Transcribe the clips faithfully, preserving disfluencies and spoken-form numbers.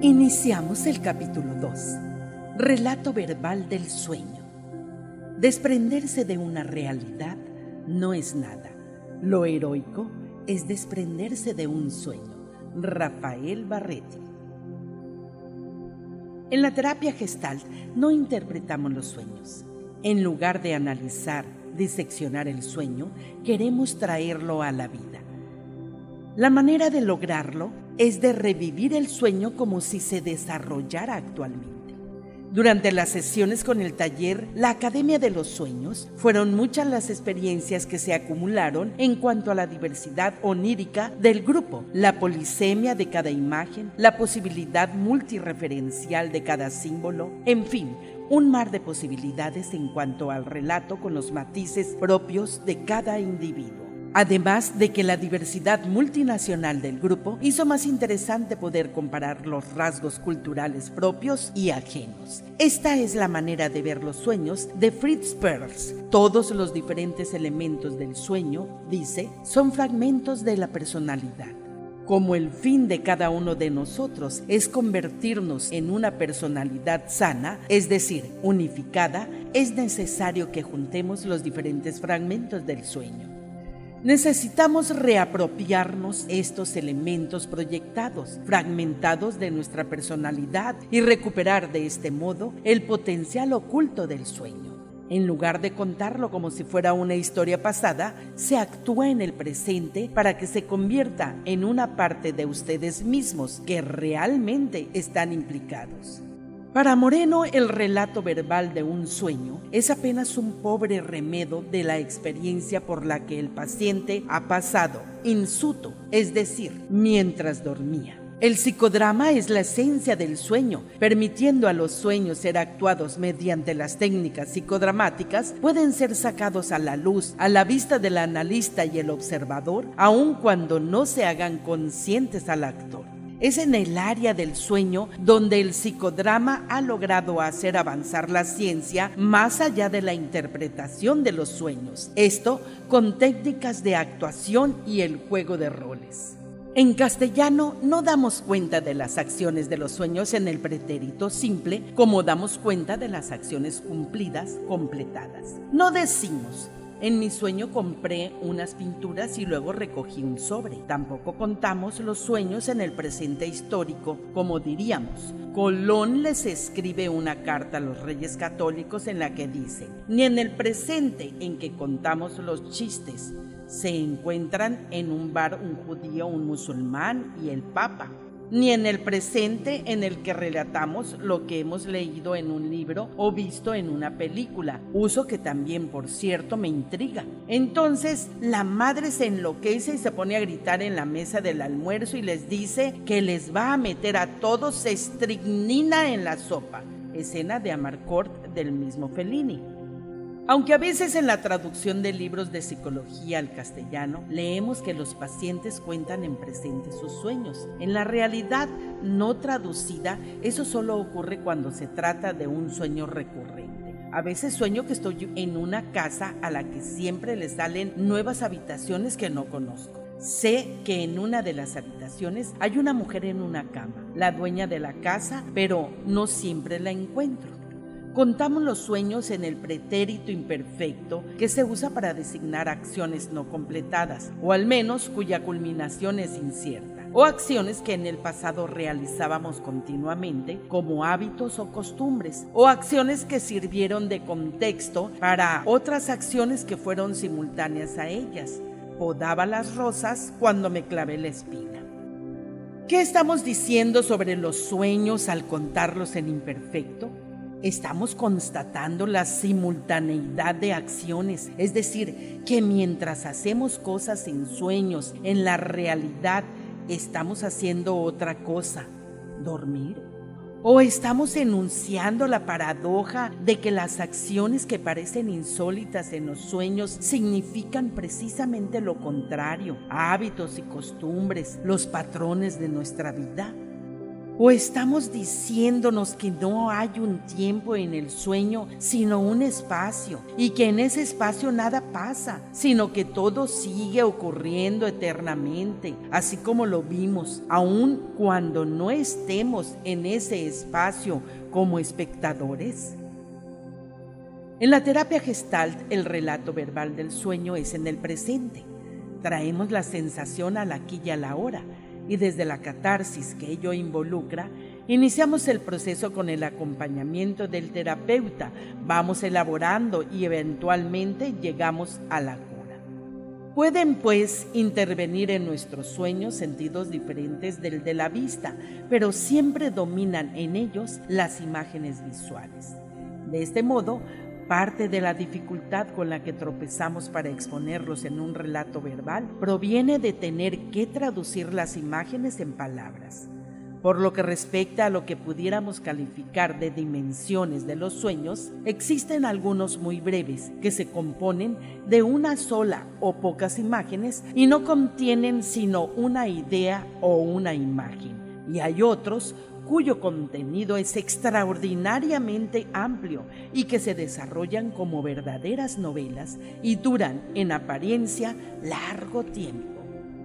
Iniciamos el capítulo dos. Relato verbal del sueño. Desprenderse de una realidad no es nada. Lo heroico es desprenderse de un sueño. Rafael Barretti. En la terapia Gestalt no interpretamos los sueños. En lugar de analizar, diseccionar el sueño, queremos traerlo a la vida. La manera de lograrlo es de revivir el sueño como si se desarrollara actualmente. Durante las sesiones con el taller La Academia de los Sueños, fueron muchas las experiencias que se acumularon en cuanto a la diversidad onírica del grupo, la polisemia de cada imagen, la posibilidad multireferencial de cada símbolo, en fin, un mar de posibilidades en cuanto al relato con los matices propios de cada individuo. Además de que la diversidad multinacional del grupo hizo más interesante poder comparar los rasgos culturales propios y ajenos. Esta es la manera de ver los sueños de Fritz Perls. Todos los diferentes elementos del sueño, dice, son fragmentos de la personalidad. Como el fin de cada uno de nosotros es convertirnos en una personalidad sana, es decir, unificada, es necesario que juntemos los diferentes fragmentos del sueño. Necesitamos reapropiarnos estos elementos proyectados, fragmentados de nuestra personalidad y recuperar de este modo el potencial oculto del sueño. En lugar de contarlo como si fuera una historia pasada, se actúa en el presente para que se convierta en una parte de ustedes mismos que realmente están implicados. Para Moreno, el relato verbal de un sueño es apenas un pobre remedo de la experiencia por la que el paciente ha pasado, in situ, es decir, mientras dormía. El psicodrama es la esencia del sueño, permitiendo a los sueños ser actuados mediante las técnicas psicodramáticas, pueden ser sacados a la luz, a la vista del analista y el observador, aun cuando no se hagan conscientes al actor. Es en el área del sueño donde el psicodrama ha logrado hacer avanzar la ciencia más allá de la interpretación de los sueños, esto con técnicas de actuación y el juego de roles. En castellano no damos cuenta de las acciones de los sueños en el pretérito simple como damos cuenta de las acciones cumplidas, completadas. No decimos: en mi sueño compré unas pinturas y luego recogí un sobre. Tampoco contamos los sueños en el presente histórico, como diríamos: Colón les escribe una carta a los reyes católicos en la que dice, ni en el presente en que contamos los chistes se encuentran en un bar un judío, un musulmán y el papa, ni en el presente en el que relatamos lo que hemos leído en un libro o visto en una película, uso que también, por cierto, me intriga. Entonces, la madre se enloquece y se pone a gritar en la mesa del almuerzo y les dice que les va a meter a todos estricnina en la sopa, escena de Amarcord del mismo Fellini. Aunque a veces en la traducción de libros de psicología al castellano leemos que los pacientes cuentan en presente sus sueños, en la realidad no traducida, eso solo ocurre cuando se trata de un sueño recurrente. A veces sueño que estoy en una casa a la que siempre le salen nuevas habitaciones que no conozco. Sé que en una de las habitaciones hay una mujer en una cama, la dueña de la casa, pero no siempre la encuentro. Contamos los sueños en el pretérito imperfecto que se usa para designar acciones no completadas, o al menos cuya culminación es incierta, o acciones que en el pasado realizábamos continuamente como hábitos o costumbres, o acciones que sirvieron de contexto para otras acciones que fueron simultáneas a ellas. Podaba las rosas cuando me clavé la espina. ¿Qué estamos diciendo sobre los sueños al contarlos en imperfecto? Estamos constatando la simultaneidad de acciones, es decir, que mientras hacemos cosas en sueños, en la realidad estamos haciendo otra cosa, dormir. ¿O estamos enunciando la paradoja de que las acciones que parecen insólitas en los sueños significan precisamente lo contrario, hábitos y costumbres, los patrones de nuestra vida? ¿O estamos diciéndonos que no hay un tiempo en el sueño, sino un espacio, y que en ese espacio nada pasa, sino que todo sigue ocurriendo eternamente, así como lo vimos, aun cuando no estemos en ese espacio como espectadores? En la terapia Gestalt, el relato verbal del sueño es en el presente. Traemos la sensación al aquí y a la hora, y desde la catarsis que ello involucra, iniciamos el proceso con el acompañamiento del terapeuta, vamos elaborando y eventualmente llegamos a la cura. Pueden, pues, intervenir en nuestros sueños sentidos diferentes del de la vista, pero siempre dominan en ellos las imágenes visuales. De este modo, parte de la dificultad con la que tropezamos para exponerlos en un relato verbal proviene de tener que traducir las imágenes en palabras. Por lo que respecta a lo que pudiéramos calificar de dimensiones de los sueños, existen algunos muy breves que se componen de una sola o pocas imágenes y no contienen sino una idea o una imagen. Y hay otros cuyo contenido es extraordinariamente amplio y que se desarrollan como verdaderas novelas y duran, en apariencia, largo tiempo.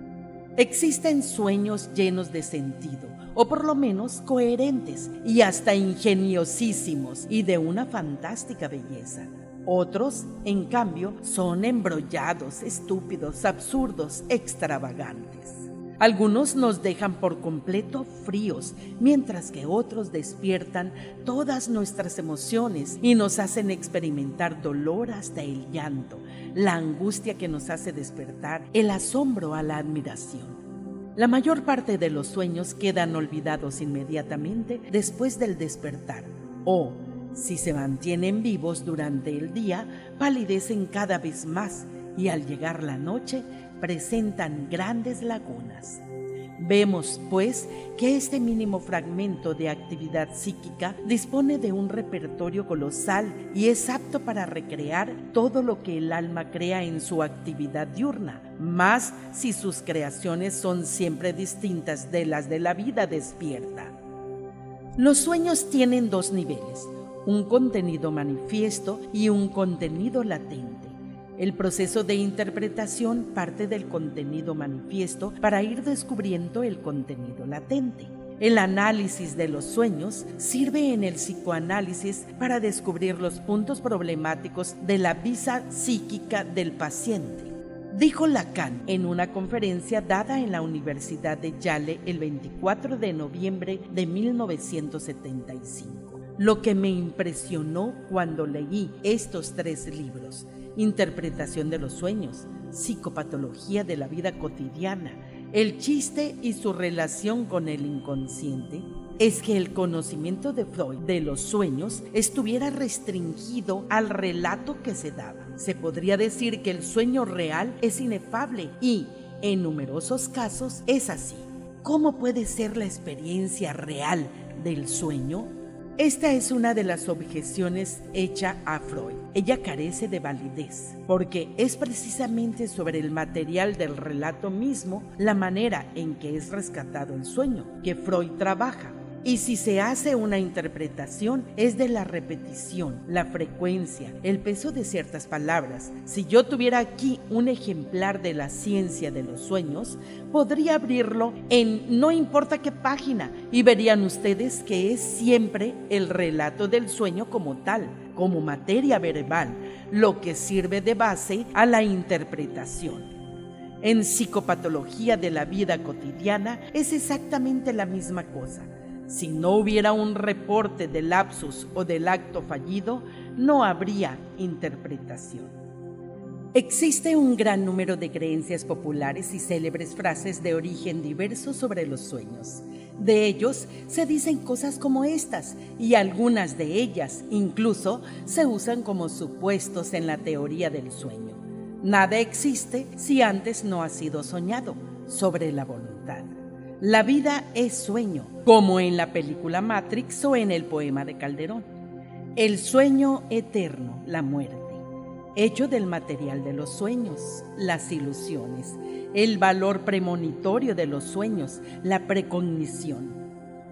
Existen sueños llenos de sentido, o por lo menos coherentes y hasta ingeniosísimos y de una fantástica belleza. Otros, en cambio, son embrollados, estúpidos, absurdos, extravagantes. Algunos nos dejan por completo fríos, mientras que otros despiertan todas nuestras emociones y nos hacen experimentar dolor hasta el llanto, la angustia que nos hace despertar, el asombro a la admiración. La mayor parte de los sueños quedan olvidados inmediatamente después del despertar, o, si se mantienen vivos durante el día, palidecen cada vez más y al llegar la noche presentan grandes lagunas. Vemos, pues, que este mínimo fragmento de actividad psíquica dispone de un repertorio colosal y es apto para recrear todo lo que el alma crea en su actividad diurna, más si sus creaciones son siempre distintas de las de la vida despierta. Los sueños tienen dos niveles, un contenido manifiesto y un contenido latente. El proceso de interpretación parte del contenido manifiesto para ir descubriendo el contenido latente. El análisis de los sueños sirve en el psicoanálisis para descubrir los puntos problemáticos de la visa psíquica del paciente. Dijo Lacan en una conferencia dada en la Universidad de Yale el veinticuatro de noviembre de mil novecientos setenta y cinco. Lo que me impresionó cuando leí estos tres libros: Interpretación de los sueños, Psicopatología de la vida cotidiana, El chiste y su relación con el inconsciente, es que el conocimiento de Freud de los sueños estuviera restringido al relato que se daba. Se podría decir que el sueño real es inefable y, en numerosos casos, es así. ¿Cómo puede ser la experiencia real del sueño? Esta es una de las objeciones hecha a Freud. Ella carece de validez, porque es precisamente sobre el material del relato mismo, la manera en que es rescatado el sueño, que Freud trabaja. Y si se hace una interpretación, es de la repetición, la frecuencia, el peso de ciertas palabras. Si yo tuviera aquí un ejemplar de la ciencia de los sueños, podría abrirlo en no importa qué página y verían ustedes que es siempre el relato del sueño como tal, como materia verbal, lo que sirve de base a la interpretación. En Psicopatología de la vida cotidiana es exactamente la misma cosa. Si no hubiera un reporte del lapsus o del acto fallido, no habría interpretación. Existe un gran número de creencias populares y célebres frases de origen diverso sobre los sueños. De ellos se dicen cosas como estas, y algunas de ellas incluso se usan como supuestos en la teoría del sueño. Nada existe si antes no ha sido soñado, sobre la voluntad. La vida es sueño, como en la película Matrix o en el poema de Calderón. El sueño eterno, la muerte, hecho del material de los sueños, las ilusiones, el valor premonitorio de los sueños, la precognición.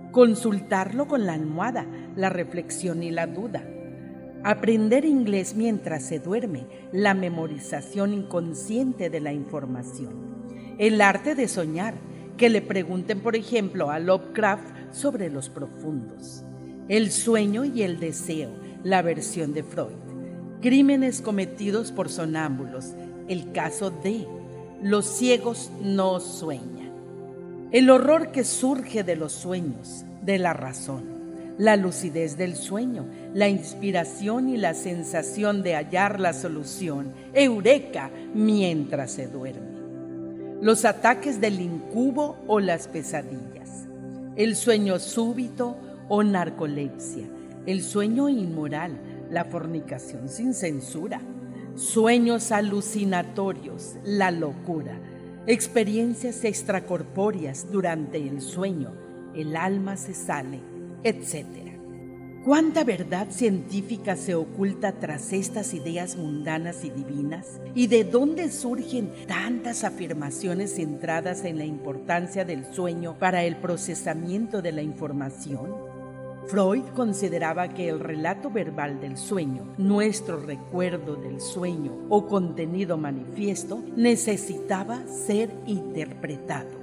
consultarlo con la almohada, la reflexión y la duda, aprender inglés mientras se duerme, la memorización inconsciente de la información, el arte de soñar, que le pregunten, por ejemplo, a Lovecraft sobre los profundos, el sueño y el deseo, la versión de Freud, crímenes cometidos por sonámbulos, el caso de los ciegos no sueñan, el horror que surge de los sueños, de la razón, la lucidez del sueño, la inspiración y la sensación de hallar la solución, eureka, mientras se duerme, los ataques del incubo o las pesadillas, el sueño súbito o narcolepsia, el sueño inmoral, la fornicación sin censura, sueños alucinatorios, la locura, experiencias extracorpóreas durante el sueño, el alma se sale, etcétera. ¿Cuánta verdad científica se oculta tras estas ideas mundanas y divinas? ¿Y de dónde surgen tantas afirmaciones centradas en la importancia del sueño para el procesamiento de la información? Freud consideraba que el relato verbal del sueño, nuestro recuerdo del sueño o contenido manifiesto, necesitaba ser interpretado.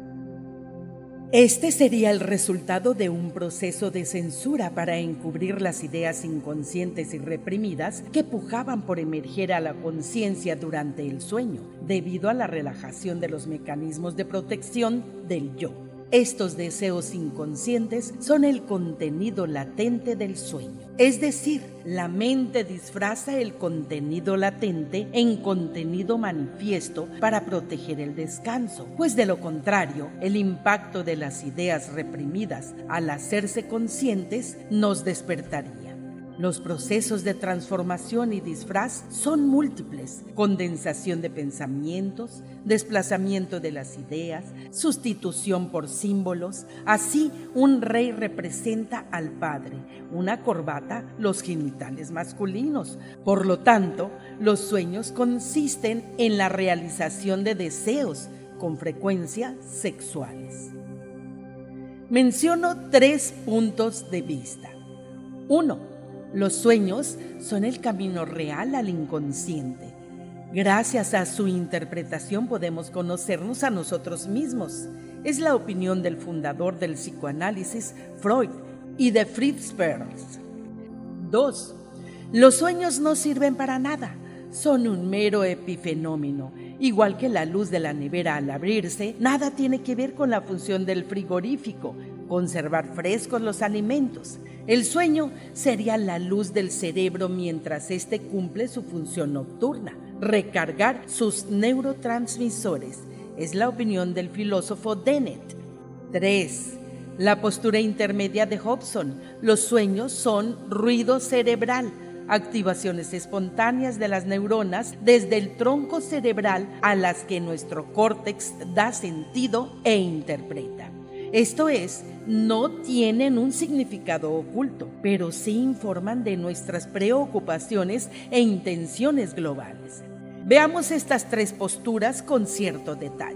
Este sería el resultado de un proceso de censura para encubrir las ideas inconscientes y reprimidas que pujaban por emerger a la conciencia durante el sueño, debido a la relajación de los mecanismos de protección del yo. Estos deseos inconscientes son el contenido latente del sueño. Es decir, la mente disfraza el contenido latente en contenido manifiesto para proteger el descanso, pues de lo contrario, el impacto de las ideas reprimidas al hacerse conscientes nos despertaría. Los procesos de transformación y disfraz son múltiples: condensación de pensamientos, desplazamiento de las ideas, sustitución por símbolos. Así, un rey representa al padre, una corbata los genitales masculinos. Por lo tanto, los sueños consisten en la realización de deseos, con frecuencia sexuales. Menciono tres puntos de vista. uno. Los sueños son el camino real al inconsciente. Gracias a su interpretación podemos conocernos a nosotros mismos. Es la opinión del fundador del psicoanálisis, Freud, y de Fritz Perls. dos. Los sueños no sirven para nada. Son un mero epifenómeno. Igual que la luz de la nevera al abrirse, nada tiene que ver con la función del frigorífico, conservar frescos los alimentos. El sueño sería la luz del cerebro mientras éste cumple su función nocturna, recargar sus neurotransmisores. Es la opinión del filósofo Dennett. tres. La postura intermedia de Hobson. Los sueños son ruido cerebral, activaciones espontáneas de las neuronas desde el tronco cerebral a las que nuestro córtex da sentido e interpreta. Esto es, no tienen un significado oculto, pero sí informan de nuestras preocupaciones e intenciones globales. Veamos estas tres posturas con cierto detalle.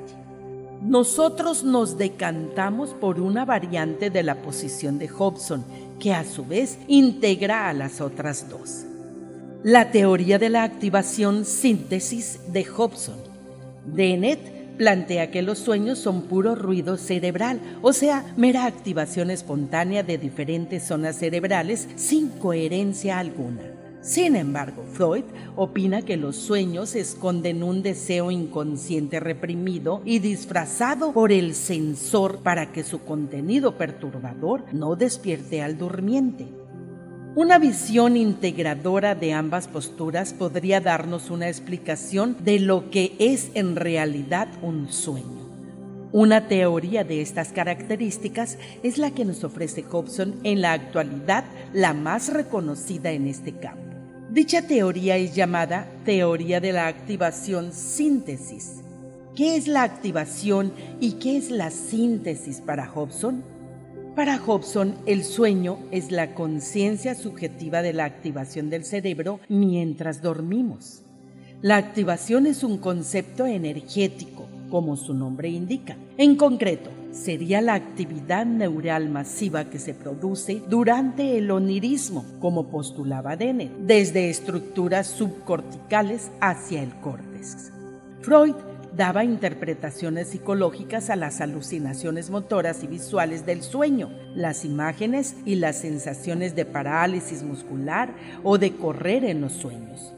Nosotros nos decantamos por una variante de la posición de Hobson, que a su vez integra a las otras dos. La teoría de la activación síntesis de Hobson. Dennett plantea que los sueños son puro ruido cerebral, o sea, mera activación espontánea de diferentes zonas cerebrales sin coherencia alguna. Sin embargo, Freud opina que los sueños esconden un deseo inconsciente reprimido y disfrazado por el sensor para que su contenido perturbador no despierte al durmiente. Una visión integradora de ambas posturas podría darnos una explicación de lo que es en realidad un sueño. Una teoría de estas características es la que nos ofrece Hobson, en la actualidad la más reconocida en este campo. Dicha teoría es llamada teoría de la activación síntesis. ¿Qué es la activación y qué es la síntesis para Hobson? Para Hobson, el sueño es la conciencia subjetiva de la activación del cerebro mientras dormimos. La activación es un concepto energético, como su nombre indica. En concreto, sería la actividad neural masiva que se produce durante el onirismo, como postulaba Dennett, desde estructuras subcorticales hacia el córtex. Freud daba interpretaciones psicológicas a las alucinaciones motoras y visuales del sueño, las imágenes y las sensaciones de parálisis muscular o de correr en los sueños.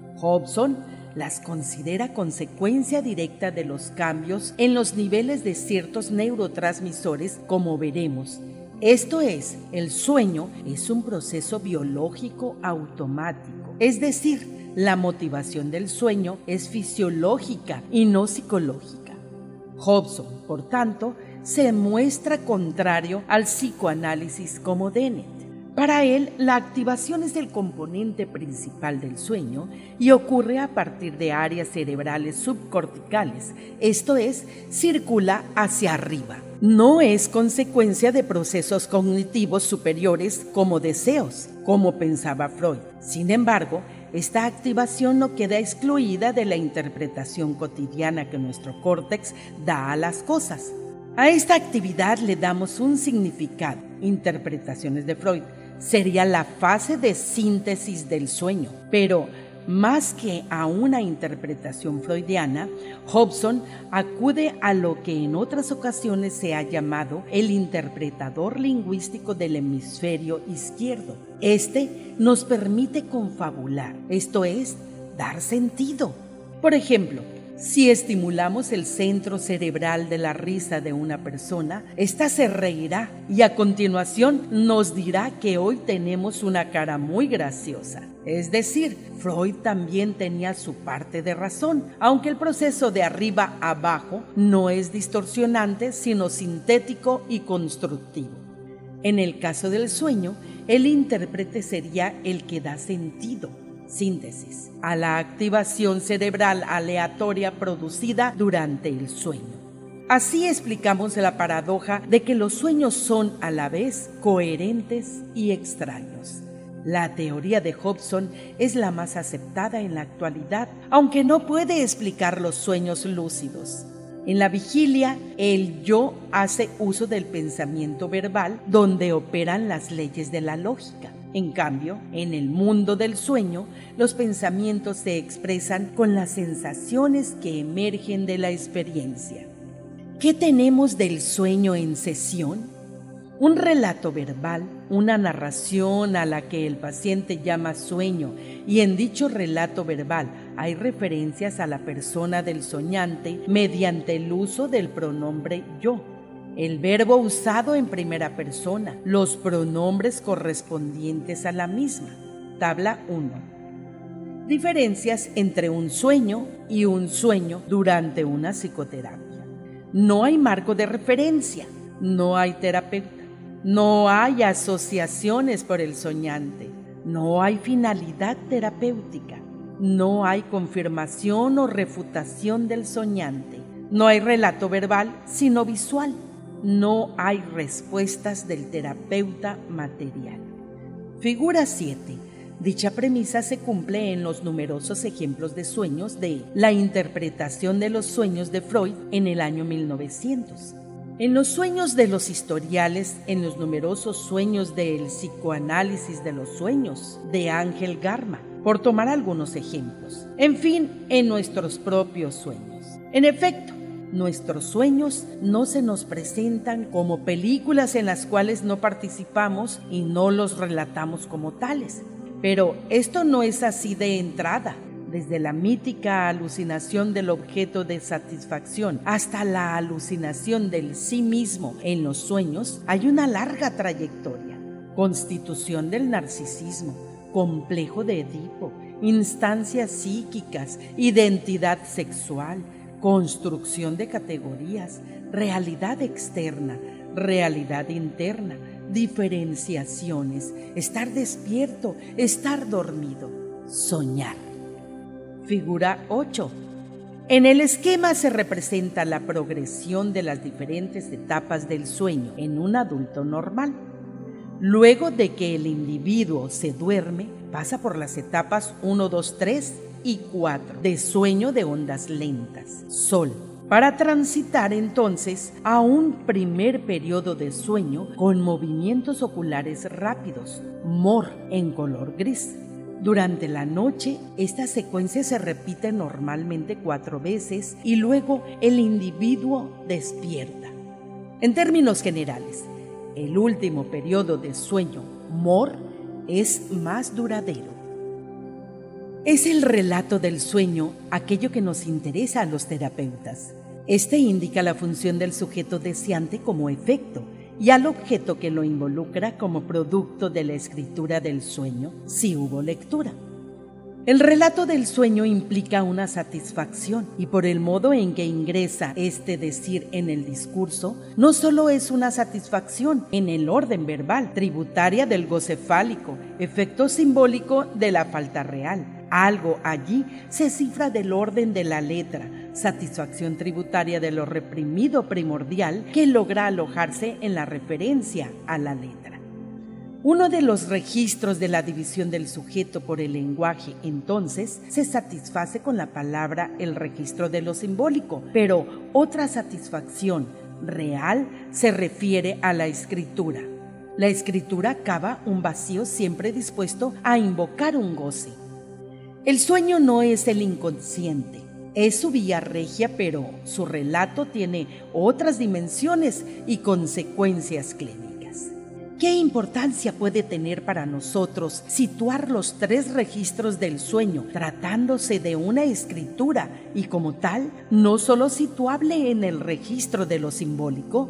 Hobson las considera consecuencia directa de los cambios en los niveles de ciertos neurotransmisores, como veremos. Esto es, el sueño es un proceso biológico automático, es decir, la motivación del sueño es fisiológica y no psicológica. Hobson, por tanto, se muestra contrario al psicoanálisis como Dennett. Para él, la activación es el componente principal del sueño y ocurre a partir de áreas cerebrales subcorticales, esto es, circula hacia arriba. No es consecuencia de procesos cognitivos superiores como deseos, como pensaba Freud. Sin embargo, esta activación no queda excluida de la interpretación cotidiana que nuestro córtex da a las cosas. A esta actividad le damos un significado. Interpretaciones de Freud sería la fase de síntesis del sueño, pero más que a una interpretación freudiana, Hobson acude a lo que en otras ocasiones se ha llamado el interpretador lingüístico del hemisferio izquierdo. Este nos permite confabular, esto es, dar sentido. Por ejemplo, si estimulamos el centro cerebral de la risa de una persona, ésta se reirá y a continuación nos dirá que hoy tenemos una cara muy graciosa. Es decir, Freud también tenía su parte de razón, aunque el proceso de arriba a abajo no es distorsionante, sino sintético y constructivo. En el caso del sueño, el intérprete sería el que da sentido, síntesis, a la activación cerebral aleatoria producida durante el sueño. Así explicamos la paradoja de que los sueños son a la vez coherentes y extraños. La teoría de Hobson es la más aceptada en la actualidad, aunque no puede explicar los sueños lúcidos. En la vigilia, el yo hace uso del pensamiento verbal, donde operan las leyes de la lógica. En cambio, en el mundo del sueño, los pensamientos se expresan con las sensaciones que emergen de la experiencia. ¿Qué tenemos del sueño en sesión? Un relato verbal, una narración a la que el paciente llama sueño, y en dicho relato verbal hay referencias a la persona del soñante mediante el uso del pronombre yo. El verbo usado en primera persona, los pronombres correspondientes a la misma. Tabla uno. Diferencias entre un sueño y un sueño durante una psicoterapia. No hay marco de referencia, no hay terapeuta, no hay asociaciones por el soñante, no hay finalidad terapéutica, no hay confirmación o refutación del soñante, no hay relato verbal sino visual. No hay respuestas del terapeuta material. Figura siete. Dicha premisa se cumple en los numerosos ejemplos de sueños de la interpretación de los sueños de Freud en el año mil novecientos. En los sueños de los historiales, en los numerosos sueños del psicoanálisis de los sueños de Ángel Garma, por tomar algunos ejemplos. En fin, en nuestros propios sueños. En efecto, nuestros sueños no se nos presentan como películas en las cuales no participamos y no los relatamos como tales. Pero esto no es así de entrada. Desde la mítica alucinación del objeto de satisfacción hasta la alucinación del sí mismo en los sueños, hay una larga trayectoria. Constitución del narcisismo, complejo de Edipo, instancias psíquicas, identidad sexual, construcción de categorías, realidad externa, realidad interna, diferenciaciones, estar despierto, estar dormido, soñar. Figura ocho. En el esquema se representa la progresión de las diferentes etapas del sueño en un adulto normal. Luego de que el individuo se duerme, pasa por las etapas uno, dos, tres y cuatro de sueño de ondas lentas, sol, para transitar entonces a un primer periodo de sueño con movimientos oculares rápidos, M O R en color gris. Durante la noche, esta secuencia se repite normalmente cuatro veces y luego el individuo despierta. En términos generales, el último periodo de sueño, M O R, es más duradero. Es el relato del sueño aquello que nos interesa a los terapeutas. Este indica la función del sujeto deseante como efecto y al objeto que lo involucra como producto de la escritura del sueño, si hubo lectura. El relato del sueño implica una satisfacción y por el modo en que ingresa este decir en el discurso, no solo es una satisfacción en el orden verbal, tributaria del goce fálico, efecto simbólico de la falta real. Algo allí se cifra del orden de la letra, satisfacción tributaria de lo reprimido primordial que logra alojarse en la referencia a la letra. Uno de los registros de la división del sujeto por el lenguaje, entonces, se satisface con la palabra el registro de lo simbólico, pero otra satisfacción real se refiere a la escritura. La escritura cava un vacío siempre dispuesto a invocar un goce. El sueño no es el inconsciente, es su vía regia, pero su relato tiene otras dimensiones y consecuencias clínicas. ¿Qué importancia puede tener para nosotros situar los tres registros del sueño tratándose de una escritura y como tal no solo situable en el registro de lo simbólico?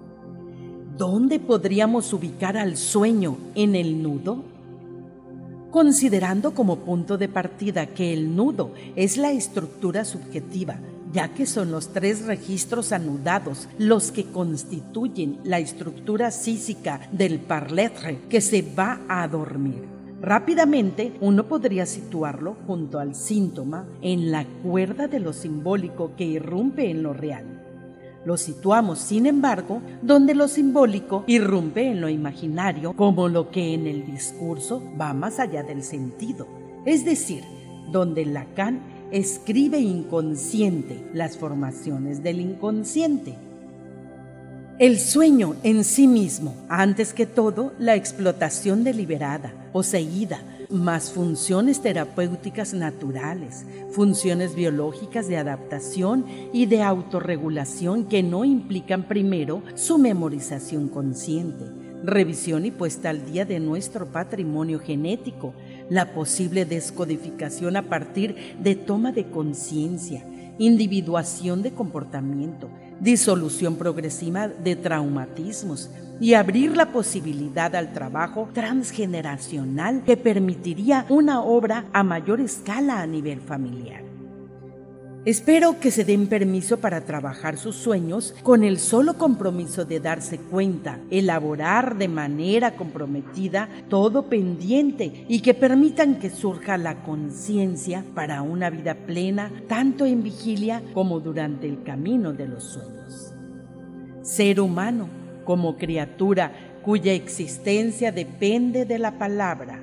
¿Dónde podríamos ubicar al sueño en el nudo? Considerando como punto de partida que el nudo es la estructura subjetiva, ya que son los tres registros anudados los que constituyen la estructura física del parletre que se va a dormir. Rápidamente, uno podría situarlo junto al síntoma en la cuerda de lo simbólico que irrumpe en lo real. Lo situamos, sin embargo, donde lo simbólico irrumpe en lo imaginario como lo que en el discurso va más allá del sentido, es decir, donde Lacan escribe inconsciente las formaciones del inconsciente. El sueño en sí mismo, antes que todo, la explotación deliberada, poseída, más funciones terapéuticas naturales, funciones biológicas de adaptación y de autorregulación que no implican primero su memorización consciente, revisión y puesta al día de nuestro patrimonio genético, la posible descodificación a partir de toma de conciencia, individuación de comportamiento, disolución progresiva de traumatismos y abrir la posibilidad al trabajo transgeneracional que permitiría una obra a mayor escala a nivel familiar. Espero que se den permiso para trabajar sus sueños con el solo compromiso de darse cuenta, elaborar de manera comprometida todo pendiente y que permitan que surja la conciencia para una vida plena, tanto en vigilia como durante el camino de los sueños. Ser humano como criatura cuya existencia depende de la palabra.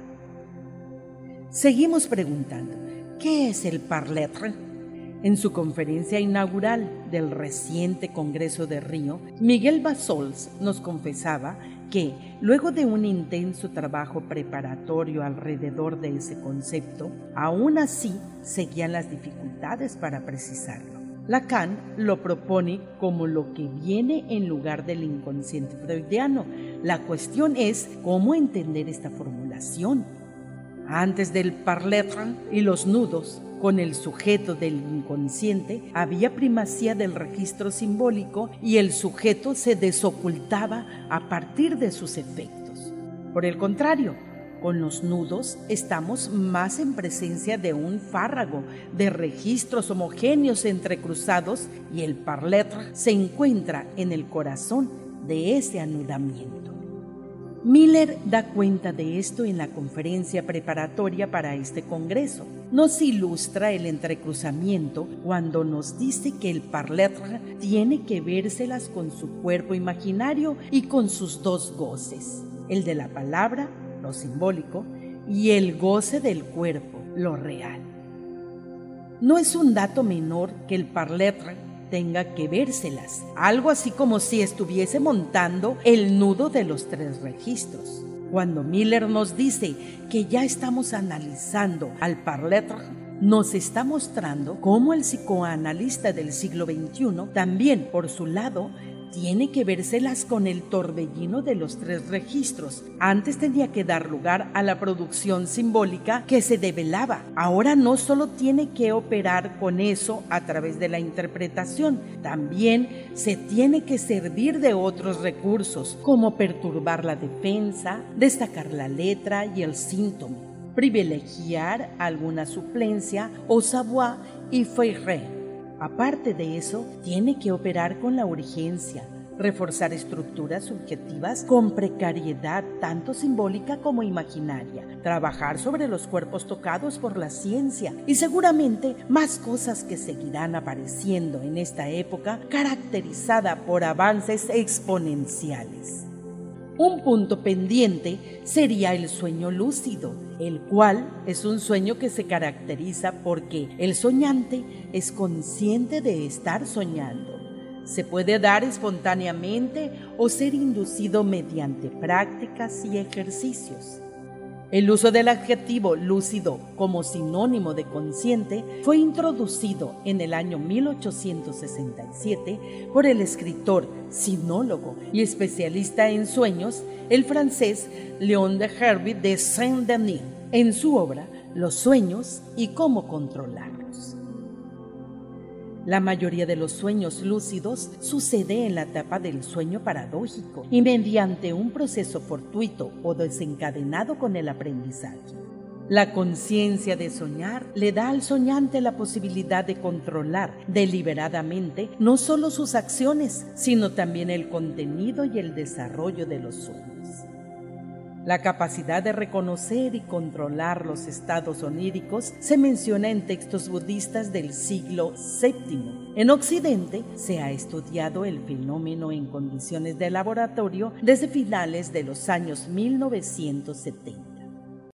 Seguimos preguntando, ¿qué es el parletre? En su conferencia inaugural del reciente Congreso de Río, Miguel Bassols nos confesaba que, luego de un intenso trabajo preparatorio alrededor de ese concepto, aún así seguían las dificultades para precisarlo. Lacan lo propone como lo que viene en lugar del inconsciente freudiano. La cuestión es cómo entender esta formulación. Antes del parletre y los nudos, con el sujeto del inconsciente, había primacía del registro simbólico y el sujeto se desocultaba a partir de sus efectos. Por el contrario, con los nudos estamos más en presencia de un fárrago de registros homogéneos entrecruzados y el parletre se encuentra en el corazón de ese anudamiento. Miller da cuenta de esto en la conferencia preparatoria para este congreso. Nos ilustra el entrecruzamiento cuando nos dice que el parletre tiene que vérselas con su cuerpo imaginario y con sus dos goces, el de la palabra, lo simbólico, y el goce del cuerpo, lo real. No es un dato menor que el parletre tenga que vérselas, algo así como si estuviese montando el nudo de los tres registros. Cuando Miller nos dice que ya estamos analizando al parler, nos está mostrando cómo el psicoanalista del siglo veintiuno también, por su lado, tiene que vérselas con el torbellino de los tres registros. Antes tenía que dar lugar a la producción simbólica que se develaba. Ahora no solo tiene que operar con eso a través de la interpretación, también se tiene que servir de otros recursos, como perturbar la defensa, destacar la letra y el síntoma, privilegiar alguna suplencia o savoir y faire. Aparte de eso, tiene que operar con la urgencia, reforzar estructuras subjetivas con precariedad tanto simbólica como imaginaria, trabajar sobre los cuerpos tocados por la ciencia y seguramente más cosas que seguirán apareciendo en esta época caracterizada por avances exponenciales. Un punto pendiente sería el sueño lúcido, el cual es un sueño que se caracteriza porque el soñante es consciente de estar soñando. Se puede dar espontáneamente o ser inducido mediante prácticas y ejercicios. El uso del adjetivo lúcido como sinónimo de consciente fue introducido en el año mil ochocientos sesenta y siete por el escritor, sinólogo y especialista en sueños, el francés Léon de Herby de Saint-Denis, en su obra Los sueños y cómo controlarlos. La mayoría de los sueños lúcidos sucede en la etapa del sueño paradójico y mediante un proceso fortuito o desencadenado con el aprendizaje. La conciencia de soñar le da al soñante la posibilidad de controlar deliberadamente no solo sus acciones, sino también el contenido y el desarrollo de los sueños. La capacidad de reconocer y controlar los estados oníricos se menciona en textos budistas del siglo séptimo. En Occidente se ha estudiado el fenómeno en condiciones de laboratorio desde finales de los años mil novecientos setenta.